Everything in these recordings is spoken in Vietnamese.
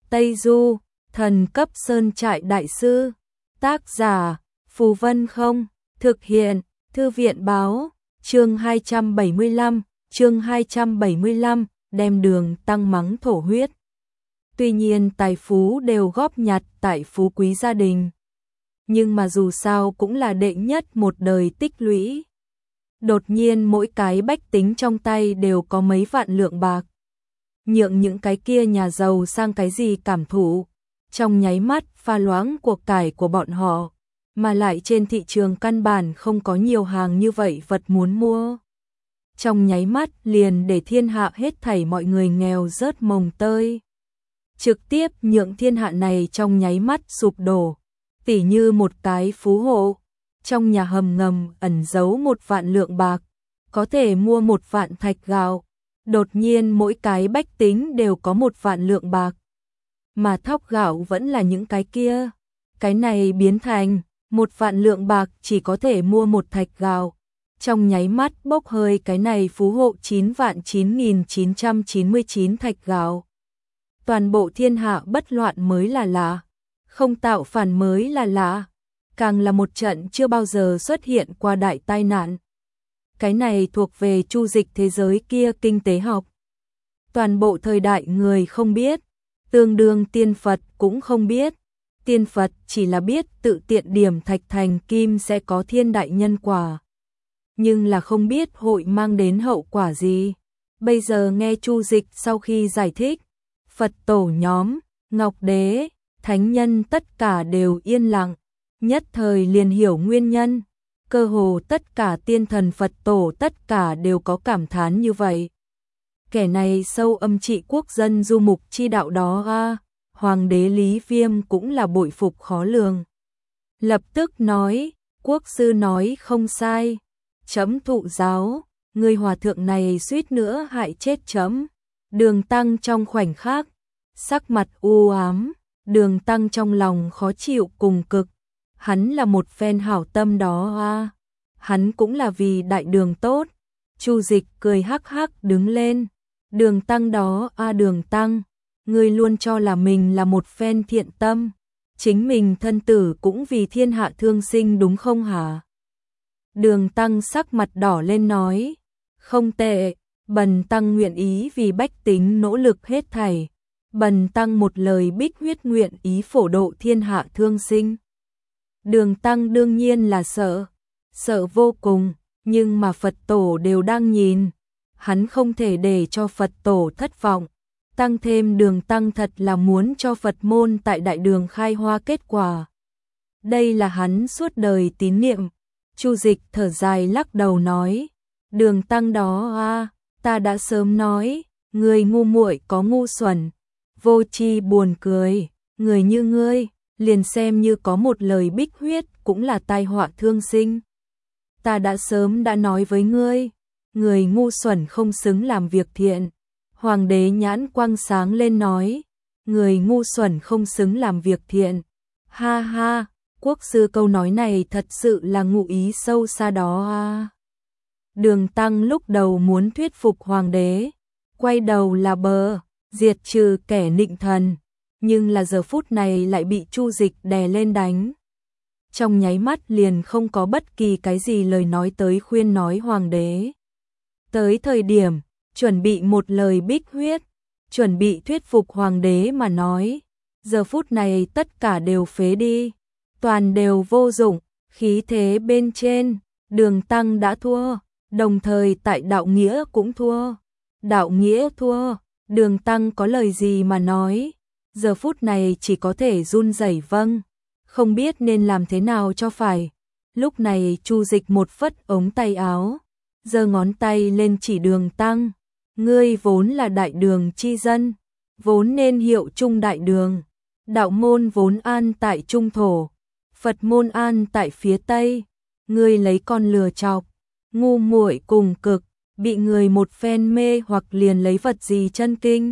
Tây Du, thần cấp sơn trại đại sư. Tác giả, Phù Vân Không. Thực hiện, Thư viện Báo. Chương 275, đem Đường Tăng mắng thổ huyết. Tuy nhiên tài phú đều góp nhặt tại phú quý gia đình, nhưng mà dù sao cũng là đệ nhất một đời tích lũy. Đột nhiên mỗi cái bách tính trong tay đều có mấy vạn lượng bạc. Nhượng những cái kia nhà giàu sang cái gì cảm thụ, trong nháy mắt pha loãng cuộc cải của bọn họ, mà lại trên thị trường căn bản không có nhiều hàng như vậy vật muốn mua. Trong nháy mắt liền để thiên hạ hết thảy mọi người nghèo rớt mồng tơi. Trực tiếp nhượng thiên hạ này trong nháy mắt sụp đổ, tỉ như một cái phú hộ, trong nhà hầm ngầm ẩn giấu 1 vạn lượng bạc, có thể mua 1 vạn thạch gạo. Đột nhiên mỗi cái bách tính đều có 1 vạn lượng bạc, mà thóc gạo vẫn là những cái kia. Cái này biến thành 1 vạn lượng bạc chỉ có thể mua 1 thạch gạo. Trong nháy mắt bốc hơi cái này phú hộ 9.999 thạch gạo. Toàn bộ thiên hạ bất loạn mới là lạ, không tạo phản mới là lạ, càng là một trận chưa bao giờ xuất hiện qua đại tai nạn. Cái này thuộc về chu dịch thế giới kia kinh tế học. Toàn bộ thời đại người không biết, tương đương tiên Phật cũng không biết. Tiên Phật chỉ là biết tự tiện điểm thạch thành kim sẽ có thiên đại nhân quả, nhưng là không biết hội mang đến hậu quả gì. Bây giờ nghe chu dịch sau khi giải thích, Phật tổ nhóm, Ngọc Đế, Thánh Nhân tất cả đều yên lặng, nhất thời liền hiểu nguyên nhân. Cơ hồ tất cả tiên thần Phật tổ tất cả đều có cảm thán như vậy. Kẻ này sâu âm trị quốc dân du mục chi đạo đó a. Hoàng đế Lý Viêm cũng là bội phục khó lường. Lập tức nói, quốc sư nói không sai. Chấm thụ giáo, người hòa thượng này suýt nữa hại chết chấm. Đường Tăng trong khoảnh khắc, sắc mặt u ám, Đường Tăng trong lòng khó chịu cùng cực. Hắn là một phen hảo tâm đó a. Hắn cũng là vì đại đường tốt. Chu dịch cười hắc hắc đứng lên. Đường Tăng đó a, Đường Tăng, ngươi luôn cho là mình là một phen thiện tâm, chính mình thân tử cũng vì thiên hạ thương sinh đúng không hả? Đường Tăng sắc mặt đỏ lên nói, không tệ, bần tăng nguyện ý vì bách tính nỗ lực hết thảy. Bần tăng một lời bích huyết nguyện ý phổ độ thiên hạ thương sinh. Đường Tăng đương nhiên là sợ vô cùng, nhưng mà Phật tổ đều đang nhìn, hắn không thể để cho Phật tổ thất vọng. Tăng thêm Đường Tăng thật là muốn cho Phật môn tại đại đường khai hoa kết quả. Đây là hắn suốt đời tín niệm. Chu dịch thở dài lắc đầu nói, Đường Tăng đó a, ta đã sớm nói, người ngu muội có ngu xuẩn, vô tri buồn cười, người như ngươi, liền xem như có một lời bích huyết cũng là tai họa thương sinh. Ta đã sớm đã nói với ngươi, người ngu xuẩn không xứng làm việc thiện. Hoàng đế nhãn quang sáng lên nói, người ngu xuẩn không xứng làm việc thiện. Ha ha, quốc sư câu nói này thật sự là ngụ ý sâu xa đó a. Đường Tăng lúc đầu muốn thuyết phục hoàng đế, quay đầu là bờ, diệt trừ kẻ nịnh thần, nhưng là giờ phút này lại bị Chu dịch đè lên đánh. Trong nháy mắt liền không có bất kỳ cái gì lời nói tới khuyên nói hoàng đế. Tới thời điểm chuẩn bị một lời bích huyết, chuẩn bị thuyết phục hoàng đế mà nói, giờ phút này tất cả đều phế đi, toàn đều vô dụng. Khí thế bên trên, Đường Tăng đã thua, đồng thời tại đạo nghĩa cũng thua. Đạo nghĩa thua, Đường Tăng có lời gì mà nói, giờ phút này chỉ có thể run rẩy vâng, không biết nên làm thế nào cho phải. Lúc này Chu dịch một phất ống tay áo, giơ ngón tay lên chỉ Đường Tăng, ngươi vốn là đại đường chi dân, vốn nên hiệu trung đại đường. Đạo môn vốn an tại trung thổ, Phật môn an tại phía tây. Ngươi lấy con lừa chọc, ngu muội cùng cực, bị người một phen mê hoặc liền lấy vật gì chân kinh.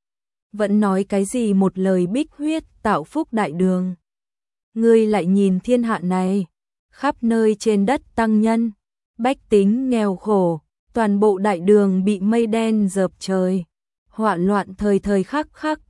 Vẫn nói cái gì một lời bích huyết tạo phúc đại đường. Ngươi lại nhìn thiên hạ này, khắp nơi trên đất tăng nhân, bách tính nghèo khổ, toàn bộ đại đường bị mây đen dợp trời, họa loạn thời thời khắc khắc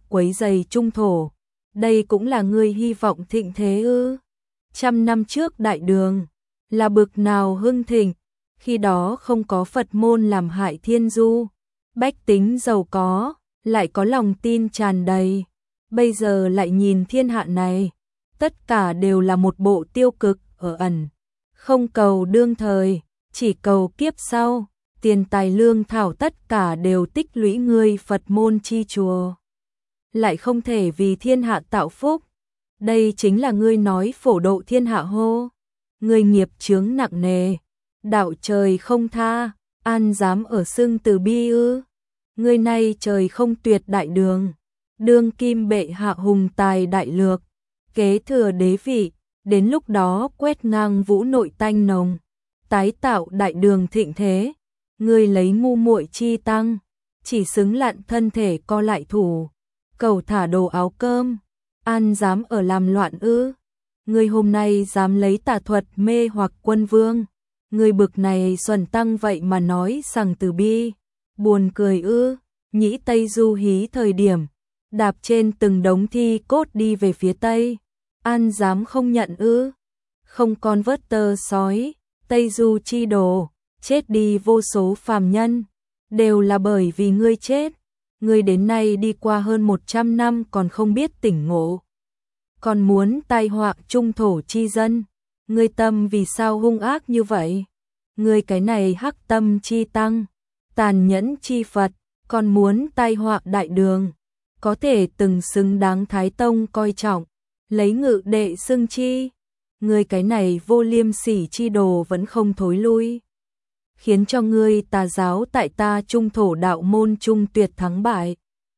quấy rầy trung thổ. Đây cũng là ngươi hy vọng thịnh thế ư? 100 năm trước Đại Đường là bực nào hưng thịnh, khi đó không có Phật môn làm hại thiên du, bách tính giàu có, lại có lòng tin tràn đầy. Bây giờ lại nhìn thiên hạ này, tất cả đều là một bộ tiêu cực ở ẩn, không cầu đương thời, chỉ cầu kiếp sau, tiền tài lương thảo tất cả đều tích lũy ngươi Phật môn chi chùa. Lại không thể vì thiên hạ tạo phúc, đây chính là ngươi nói phổ độ thiên hạ hô. Ngươi nghiệp chướng nặng nề, đạo trời không tha, an dám ở xưng từ bi ư? Ngươi nay trời không tuyệt Đại Đường, đương kim bệ hạ hùng tài đại lược, kế thừa đế vị, đến lúc đó quét ngang vũ nội tanh nồng, tái tạo Đại Đường thịnh thế. Ngươi lấy ngu muội chi tăng, chỉ xứng lặn thân thể co lại thủ, cầu thả đồ áo cơm, an dám ở làm loạn ư? Ngươi hôm nay dám lấy tà thuật mê hoặc quân vương, ngươi bực này xuẩn tăng vậy mà nói rằng từ bi, buồn cười ư? Nhĩ Tây Du hí thời điểm, đạp trên từng đống thi cốt đi về phía Tây, an dám không nhận ư? Không con vớt tơ sói, Tây Du chi đồ, chết đi vô số phàm nhân, đều là bởi vì ngươi chết. Ngươi đến nay đi qua hơn 100 năm còn không biết tỉnh ngộ, còn muốn tai họa trung thổ chi dân. Ngươi tâm vì sao hung ác như vậy? Ngươi cái này hắc tâm chi tăng, tàn nhẫn chi Phật, còn muốn tai họa Đại Đường, có thể từng xứng đáng Thái Tông coi trọng, lấy ngự đệ xưng chi. Ngươi cái này vô liêm sỉ chi đồ vẫn không thối lui, khiến cho ngươi tà giáo tại ta trung thổ đạo môn trung tuyệt thắng bại.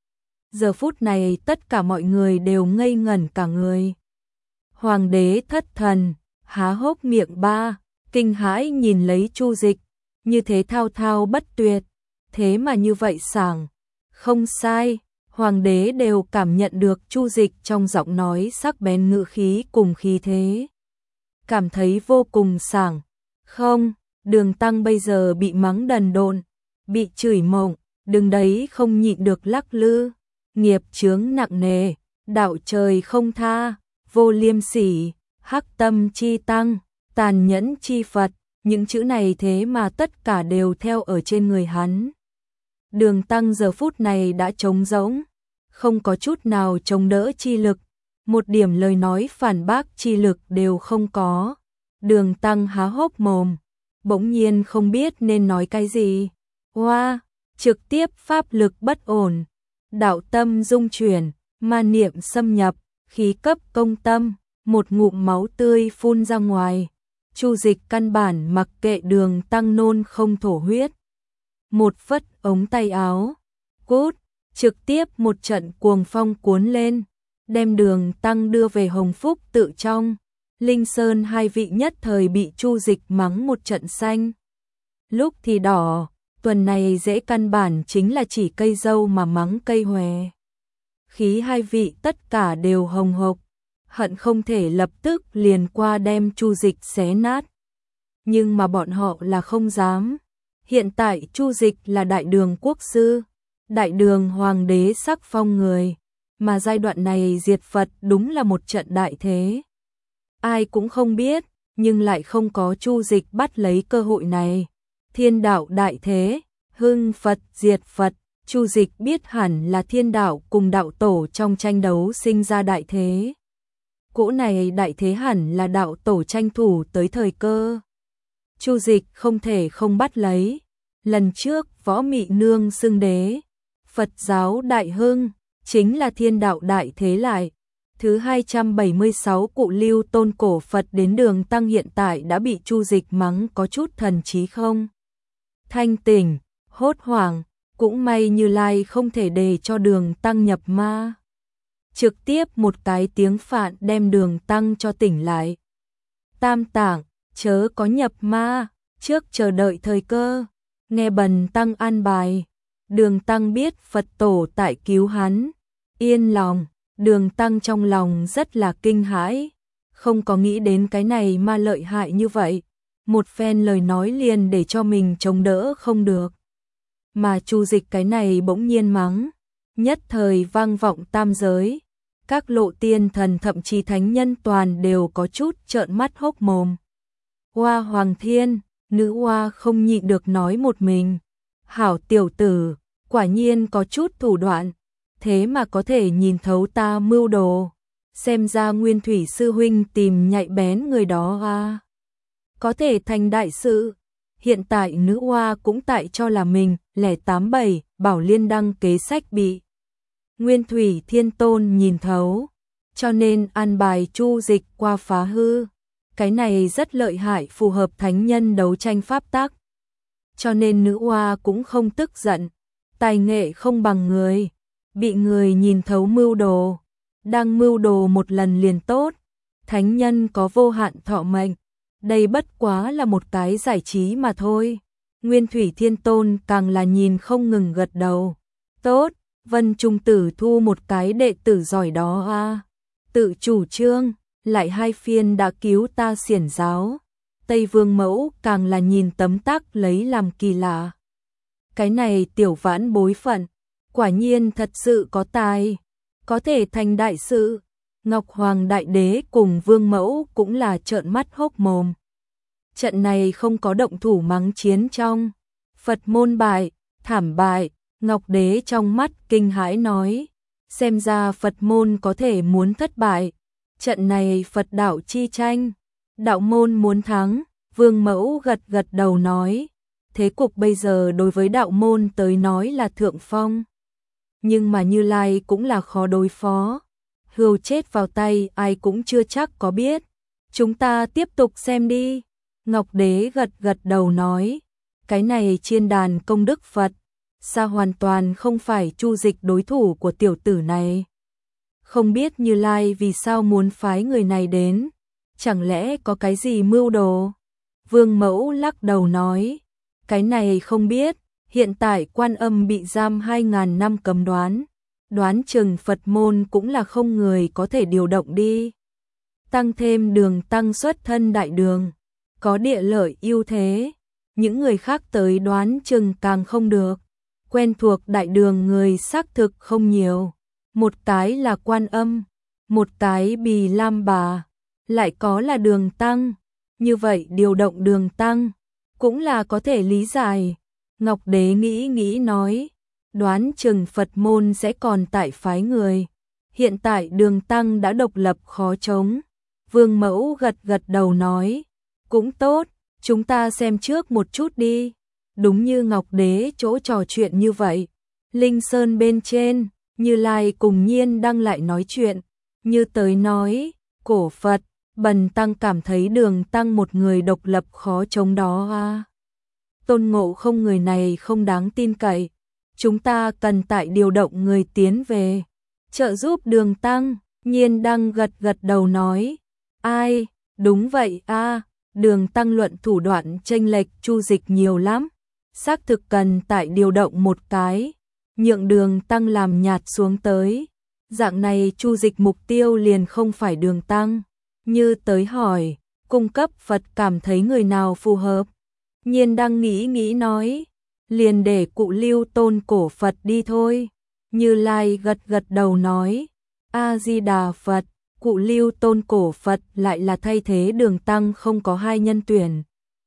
Giờ phút này tất cả mọi người đều ngây ngẩn cả người. Hoàng đế thất thần, há hốc miệng kinh hãi nhìn lấy Chu Dịch, như thế thao thao bất tuyệt, thế mà như vậy sảng. Không sai, hoàng đế đều cảm nhận được Chu Dịch trong giọng nói sắc bén ngữ khí cùng khí thế, cảm thấy vô cùng sảng. Không, Đường Tăng bây giờ bị mắng đần độn, bị chửi mộng, đứng đấy không nhịn được lắc lư, nghiệp chướng nặng nề, đạo trời không tha, vô liêm sỉ, hắc tâm chi tăng, tàn nhẫn chi Phật, những chữ này thế mà tất cả đều theo ở trên người hắn. Đường Tăng giờ phút này đã trống rỗng, không có chút nào chống đỡ chi lực, một điểm lời nói phản bác chi lực đều không có. Đường Tăng há hốc mồm, bỗng nhiên không biết nên nói cái gì. Trực tiếp pháp lực bất ổn, đạo tâm dung chuyển, ma niệm xâm nhập, khí cấp công tâm, một ngụm máu tươi phun ra ngoài. Chu Dịch căn bản mặc kệ Đường Tăng nôn không thổ huyết, một phất ống tay áo, cút, trực tiếp một trận cuồng phong cuốn lên, đem Đường Tăng đưa về Hồng Phúc tự trong. Linh Sơn hai vị nhất thời bị Chu Dịch mắng một trận xanh, lúc thì đỏ, tuần này dễ căn bản chính là chỉ cây dâu mà mắng cây hòe. Khí hai vị tất cả đều hồng hộc, hận không thể lập tức liền qua đem Chu Dịch xé nát. Nhưng mà bọn họ là không dám. Hiện tại Chu Dịch là Đại Đường quốc sư, Đại Đường hoàng đế sắc phong người, mà giai đoạn này diệt Phật đúng là một trận đại thế. Ai cũng không biết, nhưng lại không có Chu Dịch bắt lấy cơ hội này. Thiên đạo đại thế, hưng Phật diệt Phật, Chu Dịch biết hẳn là thiên đạo cùng đạo tổ trong tranh đấu sinh ra đại thế. Cỗ này đại thế hẳn là đạo tổ tranh thủ tới thời cơ. Chu Dịch không thể không bắt lấy. Lần trước Võ Mị Nương xưng đế, Phật giáo đại hưng, chính là thiên đạo đại thế lại. Thứ 276 cụ Lưu Tôn cổ Phật đến Đường Tăng hiện tại đã bị Chu Dịch mắng có chút thần trí không thanh tỉnh, hốt hoảng, cũng may Như Lai không thể để cho Đường Tăng nhập ma. Trực tiếp một cái tiếng phạn đem Đường Tăng cho tỉnh lại. Tam tạng, chớ có nhập ma, trước chờ đợi thời cơ, nghe bần tăng an bài. Đường Tăng biết Phật tổ tại cứu hắn, yên lòng. Đường Tăng trong lòng rất là kinh hãi, không có nghĩ đến cái này mà lợi hại như vậy. Một phen lời nói liền để cho mình chống đỡ không được. Mà Chu Dịch cái này bỗng nhiên mắng, nhất thời vang vọng tam giới. Các lộ tiên thần thậm chí thánh nhân toàn đều có chút trợn mắt hốc mồm. Hoa Hoàng Thiên, nữ hoa không nhịn được nói một mình. Hảo tiểu tử, quả nhiên có chút thủ đoạn, thế mà có thể nhìn thấu ta mưu đồ. Xem ra Nguyên Thủy sư huynh tìm nhạy bén người đó à. Có thể thành đại sự. Hiện tại nữ hoa cũng tại cho là mình, 087, Bảo Liên Đăng kế sách bị Nguyên Thủy Thiên Tôn nhìn thấu, cho nên an bài Chu Dịch qua phá hư. Cái này rất lợi hại, phù hợp thánh nhân đấu tranh pháp tắc. Cho nên nữ hoa cũng không tức giận, tài nghệ không bằng người, bị người nhìn thấu mưu đồ, đang mưu đồ một lần liền tốt. Thánh nhân có vô hạn thọ mệnh, đây bất quá là một cái giải trí mà thôi. Nguyên Thủy Thiên Tôn càng là nhìn không ngừng gật đầu. Tốt, Vân Trung Tử thu một cái đệ tử giỏi đó à. Tự chủ trương, lại 2 phiên đã cứu ta xiển giáo. Tây Vương Mẫu càng là nhìn tấm tắc lấy làm kỳ lạ. Cái này tiểu vãn bối phận, quả nhiên thật sự có tài, có thể thành đại sự. Ngọc Hoàng Đại Đế cùng Vương Mẫu cũng là trợn mắt hốc mồm. Trận này không có động thủ mắng chiến trong. Phật môn bại, thảm bại, Ngọc Đế trong mắt kinh hãi nói. Xem ra Phật môn có thể muốn thất bại. Trận này Phật đạo chi tranh, đạo môn muốn thắng. Vương Mẫu gật gật đầu nói. Thế cục bây giờ đối với đạo môn tới nói là thượng phong. Nhưng mà Như Lai cũng là khó đối phó. Hươu chết vào tay ai cũng chưa chắc có biết. Chúng ta tiếp tục xem đi. Ngọc Đế gật gật đầu nói. Cái này chiên đàn công đức Phật, sao hoàn toàn không phải Chu Dịch đối thủ của tiểu tử này. Không biết Như Lai vì sao muốn phái người này đến. Chẳng lẽ có cái gì mưu đồ? Vương Mẫu lắc đầu nói. Cái này không biết. Hiện tại Quan Âm bị giam 2.000 năm cấm đoán. Đoán chừng Phật môn cũng là không người có thể điều động đi. Tăng thêm Đường Tăng xuất thân đại đường, có địa lợi ưu thế. Những người khác tới đoán chừng càng không được. Quen thuộc đại đường người xác thực không nhiều. Một cái là Quan Âm, một cái Bì Lam Bà, lại có là Đường Tăng. Như vậy điều động Đường Tăng cũng là có thể lý giải. Ngọc Đế nghĩ nói. Đoán chừng Phật môn sẽ còn tại phái người. Hiện tại Đường Tăng đã độc lập khó chống. Vương Mẫu gật gật đầu nói. Cũng tốt, chúng ta xem trước một chút đi. Đúng như Ngọc Đế chỗ trò chuyện như vậy. Linh Sơn bên trên, Như Lai cùng Nhiên đang lại nói chuyện. Như tới nói, cổ Phật, Bần Tăng cảm thấy Đường Tăng một người độc lập khó chống đó à. Tôn Ngộ Không người này không đáng tin cậy. Chúng ta cần tại điều động người tiến về trợ giúp Đường Tăng. Nhiên đang gật gật đầu nói. Ai, đúng vậy a, Đường Tăng luận thủ đoạn chênh lệch Chu Dịch nhiều lắm. Xác thực cần tại điều động một cái, nhượng Đường Tăng làm nhạt xuống tới. Dạng này Chu Dịch mục tiêu liền không phải Đường Tăng. Như tới hỏi, cung cấp Phật cảm thấy người nào phù hợp. Nhiên đang nghĩ nói. Liền để Cụ Lưu Tôn cổ Phật đi thôi. Như Lai gật gật đầu nói. A-di-đà Phật, Cụ Lưu Tôn cổ Phật lại là thay thế Đường Tăng không có hai nhân tuyển.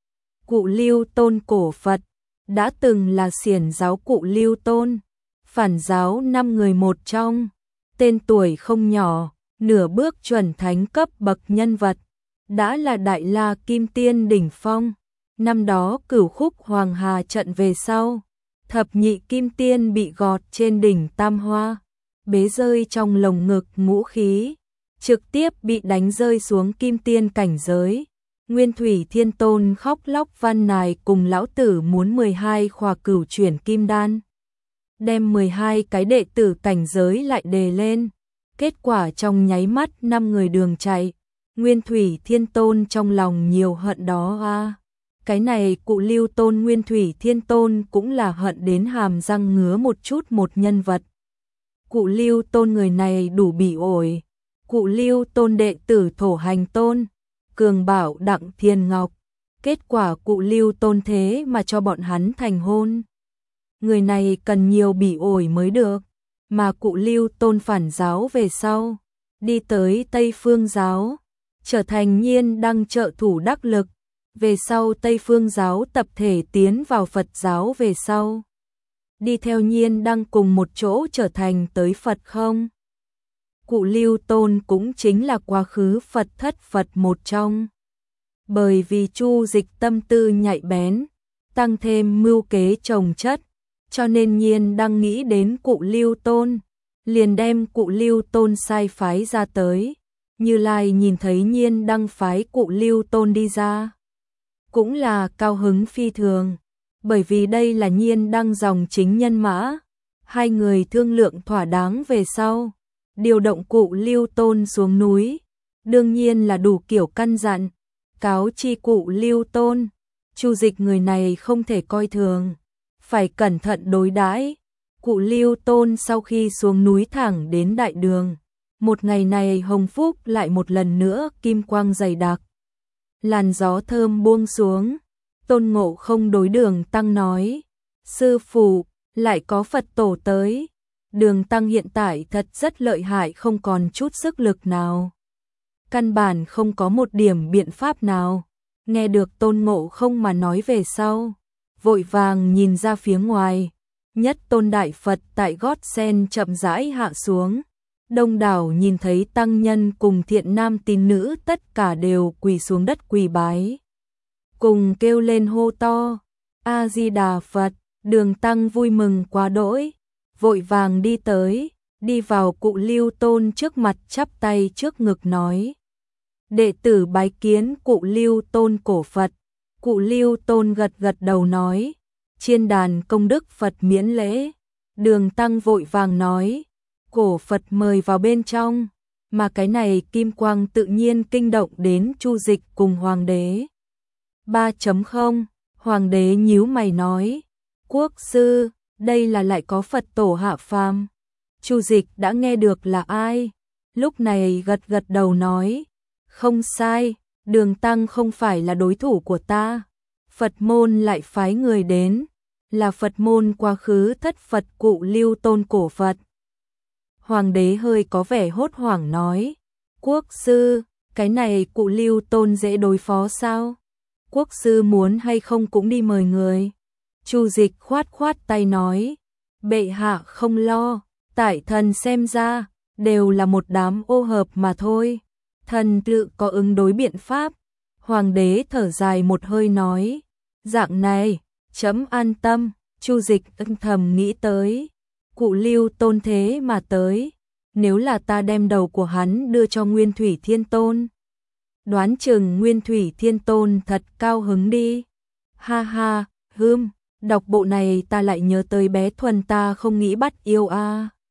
Cụ Lưu Tôn cổ Phật đã từng là xiển giáo Cụ Lưu Tôn, phản giáo 5 người một trong, tên tuổi không nhỏ, nửa bước chuẩn thánh cấp bậc nhân vật, đã là Đại La Kim Tiên đỉnh phong. Năm đó Cửu Khúc Hoàng Hà trận về sau, Thập Nhị Kim Tiên bị gọt trên đỉnh Tam Hoa, bế rơi trong lồng ngực ngũ khí, trực tiếp bị đánh rơi xuống Kim Tiên cảnh giới. Nguyên Thủy Thiên Tôn khóc lóc van nài cùng lão tử muốn 12 khỏa cửu chuyển kim đan, đem 12 cái đệ tử cảnh giới lại đề lên. Kết quả trong nháy mắt 5 người đường chạy. Nguyên Thủy Thiên Tôn trong lòng nhiều hận đó a. Cái này Cụ Lưu Tôn Nguyên Thủy Thiên Tôn cũng là hận đến hàm răng ngứa một chút một nhân vật. Cụ Lưu Tôn người này đủ bị ổi. Cụ Lưu Tôn đệ tử Thổ Hành Tôn, Cường Bảo Đặng Thiên Ngọc. Kết quả Cụ Lưu Tôn thế mà cho bọn hắn thành hôn. Người này cần nhiều bị ổi mới được. mà cụ Lưu Tôn phản giáo về sau, đi tới Tây Phương giáo, trở thành Nhiên Đăng trợ thủ đắc lực, về sau Tây Phương giáo tập thể tiến vào Phật giáo về sau, đi theo Nhiên Đăng cùng một chỗ trở thành tới Phật không? Cụ Lưu Tôn cũng chính là quá khứ Phật thất Phật một trong. Bởi vì Chu Dịch tâm tư nhạy bén, tăng thêm mưu kế chồng chất, cho nên Nhiên Đăng nghĩ đến cụ Lưu Tôn, liền đem cụ Lưu Tôn sai phái ra tới. Như Lai nhìn thấy Nhiên Đăng phái cụ Lưu Tôn đi ra, cũng là cao hứng phi thường, bởi vì đây là Nhiên Đăng dòng chính nhân mã. Hai người thương lượng thỏa đáng về sau, điều động cụ Lưu Tôn xuống núi, đương nhiên là đủ kiểu căn dặn, cáo chi cụ Lưu Tôn, Chu Dịch người này không thể coi thường, phải cẩn thận đối đãi. Cụ Lưu Tôn sau khi xuống núi thẳng đến đại đường, một ngày này hồng phúc lại một lần nữa kim quang dày đặc, làn gió thơm buông xuống. Tôn Ngộ Không đối Đường Tăng nói: sư phụ, lại có Phật tổ tới. Đường Tăng hiện tại thật rất lợi hại, không còn chút sức lực nào, căn bản không có một điểm biện pháp nào. Nghe được Tôn Ngộ Không mà nói về sau, vội vàng nhìn ra phía ngoài, nhất tôn đại Phật tại gót sen chậm rãi hạ xuống. Đông đảo nhìn thấy tăng nhân cùng thiện nam tín nữ tất cả đều quỳ xuống đất quỳ bái, cùng kêu lên hô to: A Di Đà Phật. Đường Tăng vui mừng quá đỗi, vội vàng đi tới, đi vào cụ Lưu Tôn trước mặt chắp tay trước ngực nói: đệ tử bái kiến cụ Lưu Tôn cổ Phật. Cụ Lưu Tôn gật gật đầu nói: chiên đàn công đức Phật miễn lễ. Đường Tăng vội vàng nói: cổ Phật mời vào bên trong. Mà cái này kim quang tự nhiên kinh động đến Chu Dịch cùng Hoàng đế. 3.0 Hoàng đế nhíu mày nói: quốc sư, đây là lại có Phật tổ hạ phàm. Chu Dịch đã nghe được là ai, lúc này gật gật đầu nói: không sai, Đường Tăng không phải là đối thủ của ta. Phật môn lại phái người đến, là Phật môn quá khứ thất Phật cụ Lưu Tôn cổ Phật. Hoàng đế hơi có vẻ hốt hoảng nói: quốc sư, cái này cụ Lưu Tôn dễ đối phó sao? Quốc sư muốn hay không cũng đi mời người. Chu Dịch khoát khoát tay nói: bệ hạ không lo, tại thần xem ra đều là một đám ô hợp mà thôi, thần tự có ứng đối biện pháp. Hoàng đế thở dài một hơi nói: dạng này, chấm an tâm. Chu Dịch âm thầm nghĩ tới, cụ Lưu Tôn thế mà tới, nếu là ta đem đầu của hắn đưa cho Nguyên Thủy Thiên Tôn, đoán chừng Nguyên Thủy Thiên Tôn thật cao hứng đi. Ha ha, đọc bộ này ta lại nhớ tới bé Thuần ta không nghĩ bắt yêu a.